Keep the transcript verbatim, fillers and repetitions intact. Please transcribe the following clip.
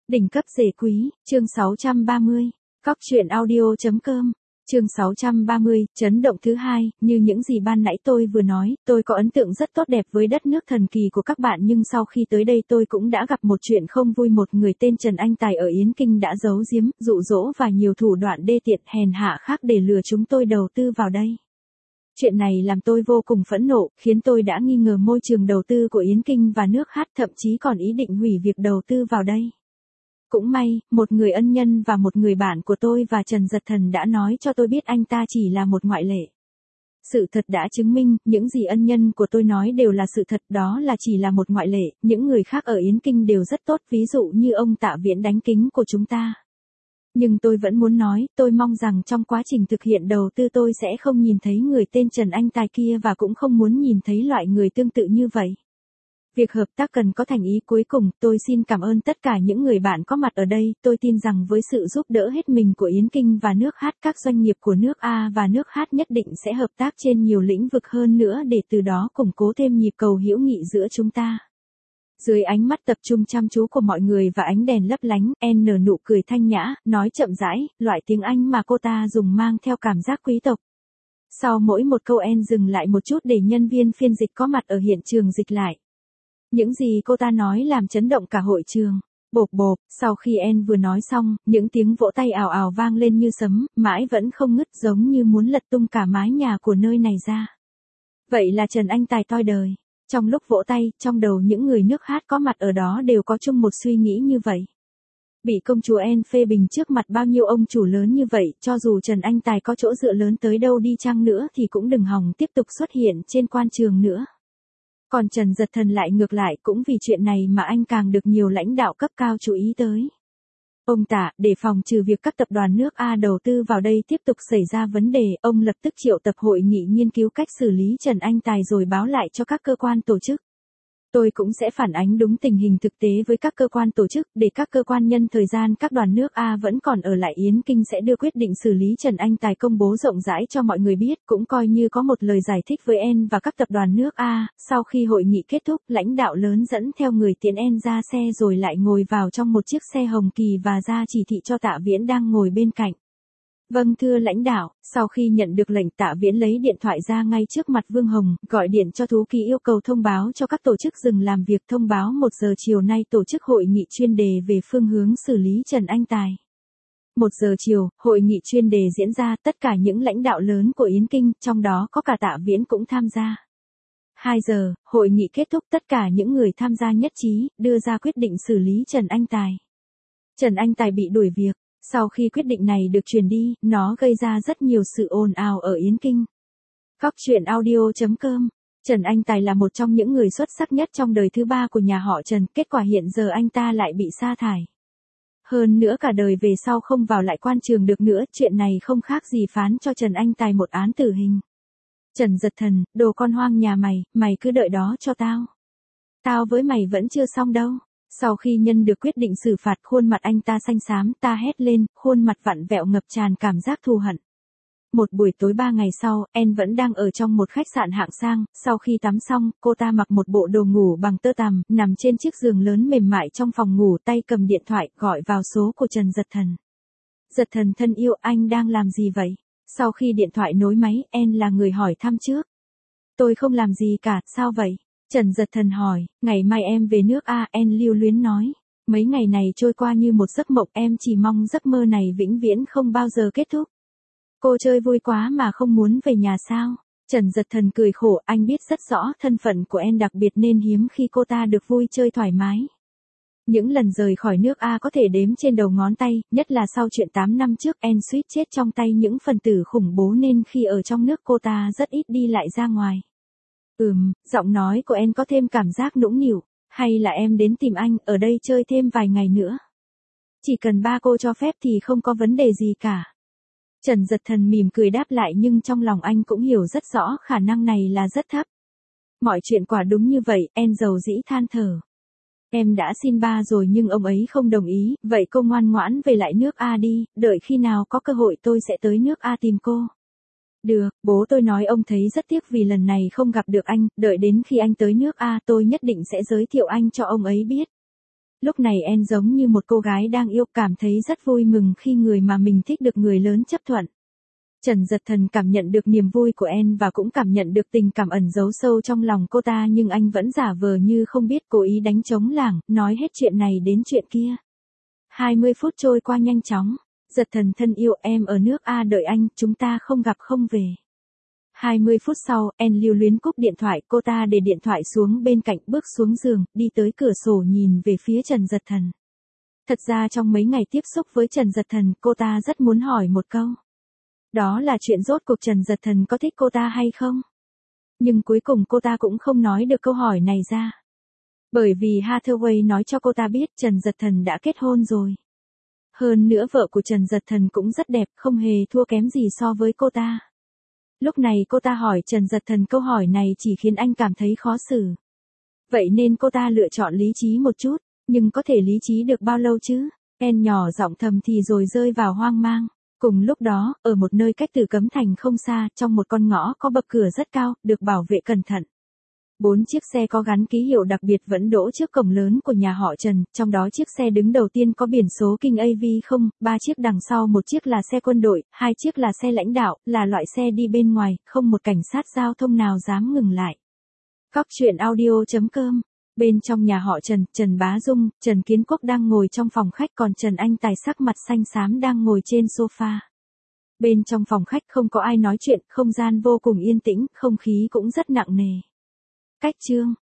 Đỉnh cấp rể quý, chương sáu trăm ba mươi. Cóc truyện audio.com. Chương sáu trăm ba mươi, chấn động thứ hai, như những gì ban nãy tôi vừa nói, tôi có ấn tượng rất tốt đẹp với đất nước thần kỳ của các bạn, nhưng sau khi tới đây tôi cũng đã gặp một chuyện không vui. Một người tên Trần Anh Tài ở Yến Kinh đã giấu giếm, dụ dỗ và nhiều thủ đoạn đê tiện hèn hạ khác để lừa chúng tôi đầu tư vào đây. Chuyện này làm tôi vô cùng phẫn nộ, khiến tôi đã nghi ngờ môi trường đầu tư của Yến Kinh và nước hát, thậm chí còn ý định hủy việc đầu tư vào đây. Cũng may, một người ân nhân và một người bạn của tôi và Trần Giật Thần đã nói cho tôi biết anh ta chỉ là một ngoại lệ. Sự thật đã chứng minh, những gì ân nhân của tôi nói đều là sự thật, đó là chỉ là một ngoại lệ, những người khác ở Yến Kinh đều rất tốt, ví dụ như ông Tạ Viễn đánh kính của chúng ta. Nhưng tôi vẫn muốn nói, tôi mong rằng trong quá trình thực hiện đầu tư tôi sẽ không nhìn thấy người tên Trần Anh Tài kia và cũng không muốn nhìn thấy loại người tương tự như vậy. Việc hợp tác cần có thành ý. Cuối cùng, tôi xin cảm ơn tất cả những người bạn có mặt ở đây, tôi tin rằng với sự giúp đỡ hết mình của Yến Kinh và nước hát, các doanh nghiệp của nước A và nước hát nhất định sẽ hợp tác trên nhiều lĩnh vực hơn nữa để từ đó củng cố thêm nhịp cầu hữu nghị giữa chúng ta. Dưới ánh mắt tập trung chăm chú của mọi người và ánh đèn lấp lánh, En nở nụ cười thanh nhã, nói chậm rãi, loại tiếng Anh mà cô ta dùng mang theo cảm giác quý tộc. Sau mỗi một câu En dừng lại một chút để nhân viên phiên dịch có mặt ở hiện trường dịch lại. Những gì cô ta nói làm chấn động cả hội trường. Bộp bộp, sau khi En vừa nói xong, những tiếng vỗ tay ào ào vang lên như sấm, mãi vẫn không ngứt, giống như muốn lật tung cả mái nhà của nơi này ra. Vậy là Trần Anh Tài toi đời. Trong lúc vỗ tay, trong đầu những người nước hát có mặt ở đó đều có chung một suy nghĩ như vậy. Bị công chúa En phê bình trước mặt bao nhiêu ông chủ lớn như vậy, cho dù Trần Anh Tài có chỗ dựa lớn tới đâu đi chăng nữa thì cũng đừng hòng tiếp tục xuất hiện trên quan trường nữa. Còn Trần Giật Thần lại ngược lại, cũng vì chuyện này mà anh càng được nhiều lãnh đạo cấp cao chú ý tới. Ông Tạ, để phòng trừ việc các tập đoàn nước A đầu tư vào đây tiếp tục xảy ra vấn đề, ông lập tức triệu tập hội nghị nghiên cứu cách xử lý Trần Anh Tài rồi báo lại cho các cơ quan tổ chức. Tôi cũng sẽ phản ánh đúng tình hình thực tế với các cơ quan tổ chức, để các cơ quan nhân thời gian các đoàn nước A vẫn còn ở lại Yến Kinh sẽ đưa quyết định xử lý Trần Anh Tài công bố rộng rãi cho mọi người biết, cũng coi như có một lời giải thích với En và các tập đoàn nước A. Sau khi hội nghị kết thúc, lãnh đạo lớn dẫn theo người tiễn En ra xe rồi lại ngồi vào trong một chiếc xe hồng kỳ và ra chỉ thị cho Tạ Viễn đang ngồi bên cạnh. Vâng thưa lãnh đạo, sau khi nhận được lệnh, Tạ Viễn lấy điện thoại ra ngay trước mặt Vương Hồng, gọi điện cho Tú Kỳ yêu cầu thông báo cho các tổ chức dừng làm việc, thông báo một giờ chiều nay tổ chức hội nghị chuyên đề về phương hướng xử lý Trần Anh Tài. Một giờ chiều, hội nghị chuyên đề diễn ra, tất cả những lãnh đạo lớn của Yến Kinh, trong đó có cả Tạ Viễn cũng tham gia. Hai giờ, hội nghị kết thúc, tất cả những người tham gia nhất trí, đưa ra quyết định xử lý Trần Anh Tài. Trần Anh Tài bị đuổi việc. Sau khi quyết định này được truyền đi, nó gây ra rất nhiều sự ồn ào ở Yến Kinh. Cóc truyện audio.com. Trần Anh Tài là một trong những người xuất sắc nhất trong đời thứ ba của nhà họ Trần, kết quả hiện giờ anh ta lại bị sa thải. Hơn nữa cả đời về sau không vào lại quan trường được nữa, chuyện này không khác gì phán cho Trần Anh Tài một án tử hình. Trần Giật Thần, đồ con hoang nhà mày, mày cứ đợi đó cho tao. Tao với mày vẫn chưa xong đâu. Sau khi nhân được quyết định xử phạt, khuôn mặt anh ta xanh xám, ta hét lên, khuôn mặt vặn vẹo ngập tràn cảm giác thù hận. Một buổi tối ba ngày sau, En vẫn đang ở trong một khách sạn hạng sang, sau khi tắm xong, cô ta mặc một bộ đồ ngủ bằng tơ tằm, nằm trên chiếc giường lớn mềm mại trong phòng ngủ, tay cầm điện thoại, gọi vào số của Trần Giật Thần. Giật Thần thân yêu, anh đang làm gì vậy? Sau khi điện thoại nối máy, En là người hỏi thăm trước. Tôi không làm gì cả, sao vậy? Trần Giật Thần hỏi, ngày mai em về nước A. En lưu luyến nói, mấy ngày này trôi qua như một giấc mộng, em chỉ mong giấc mơ này vĩnh viễn không bao giờ kết thúc. Cô chơi vui quá mà không muốn về nhà sao? Trần Giật Thần cười khổ, anh biết rất rõ thân phận của En đặc biệt nên hiếm khi cô ta được vui chơi thoải mái. Những lần rời khỏi nước A có thể đếm trên đầu ngón tay, nhất là sau chuyện tám năm trước En suýt chết trong tay những phần tử khủng bố nên khi ở trong nước cô ta rất ít đi lại ra ngoài. Ừm, giọng nói của En có thêm cảm giác nũng nịu, hay là em đến tìm anh, ở đây chơi thêm vài ngày nữa. Chỉ cần ba cô cho phép thì không có vấn đề gì cả. Trần Giật Thần mỉm cười đáp lại, nhưng trong lòng anh cũng hiểu rất rõ khả năng này là rất thấp. Mọi chuyện quả đúng như vậy, En dầu dĩ than thở. Em đã xin ba rồi nhưng ông ấy không đồng ý, vậy cô ngoan ngoãn về lại nước A đi, đợi khi nào có cơ hội tôi sẽ tới nước A tìm cô. Được, bố tôi nói ông thấy rất tiếc vì lần này không gặp được anh, đợi đến khi anh tới nước A tôi nhất định sẽ giới thiệu anh cho ông ấy biết. Lúc này En giống như một cô gái đang yêu, cảm thấy rất vui mừng khi người mà mình thích được người lớn chấp thuận. Trần Dật Thần cảm nhận được niềm vui của En và cũng cảm nhận được tình cảm ẩn giấu sâu trong lòng cô ta, nhưng anh vẫn giả vờ như không biết, cố ý đánh trống lảng, nói hết chuyện này đến chuyện kia. hai mươi phút trôi qua nhanh chóng. Dật Thần thân yêu, em ở nước A đợi anh, chúng ta không gặp không về. hai mươi phút sau, En lưu luyến cúp điện thoại, cô ta để điện thoại xuống bên cạnh, bước xuống giường, đi tới cửa sổ nhìn về phía Trần Dật Thần. Thật ra trong mấy ngày tiếp xúc với Trần Dật Thần, cô ta rất muốn hỏi một câu. Đó là chuyện rốt cuộc Trần Dật Thần có thích cô ta hay không? Nhưng cuối cùng cô ta cũng không nói được câu hỏi này ra. Bởi vì Hathaway nói cho cô ta biết Trần Dật Thần đã kết hôn rồi. Hơn nữa vợ của Trần Dật Thần cũng rất đẹp, không hề thua kém gì so với cô ta. Lúc này cô ta hỏi Trần Dật Thần câu hỏi này chỉ khiến anh cảm thấy khó xử. Vậy nên cô ta lựa chọn lý trí một chút, nhưng có thể lý trí được bao lâu chứ? En nhỏ giọng thầm thì rồi rơi vào hoang mang. Cùng lúc đó, ở một nơi cách Tử Cấm Thành không xa, trong một con ngõ có bậc cửa rất cao, được bảo vệ cẩn thận. Bốn chiếc xe có gắn ký hiệu đặc biệt vẫn đỗ trước cổng lớn của nhà họ Trần, trong đó chiếc xe đứng đầu tiên có biển số King a vê không, ba chiếc đằng sau, một chiếc là xe quân đội, hai chiếc là xe lãnh đạo, là loại xe đi bên ngoài, không một cảnh sát giao thông nào dám ngừng lại. Cóc truyện audio chấm com. Bên trong nhà họ Trần, Trần Bá Dung, Trần Kiến Quốc đang ngồi trong phòng khách, còn Trần Anh Tài sắc mặt xanh xám đang ngồi trên sofa. Bên trong phòng khách không có ai nói chuyện, không gian vô cùng yên tĩnh, không khí cũng rất nặng nề. Cách chương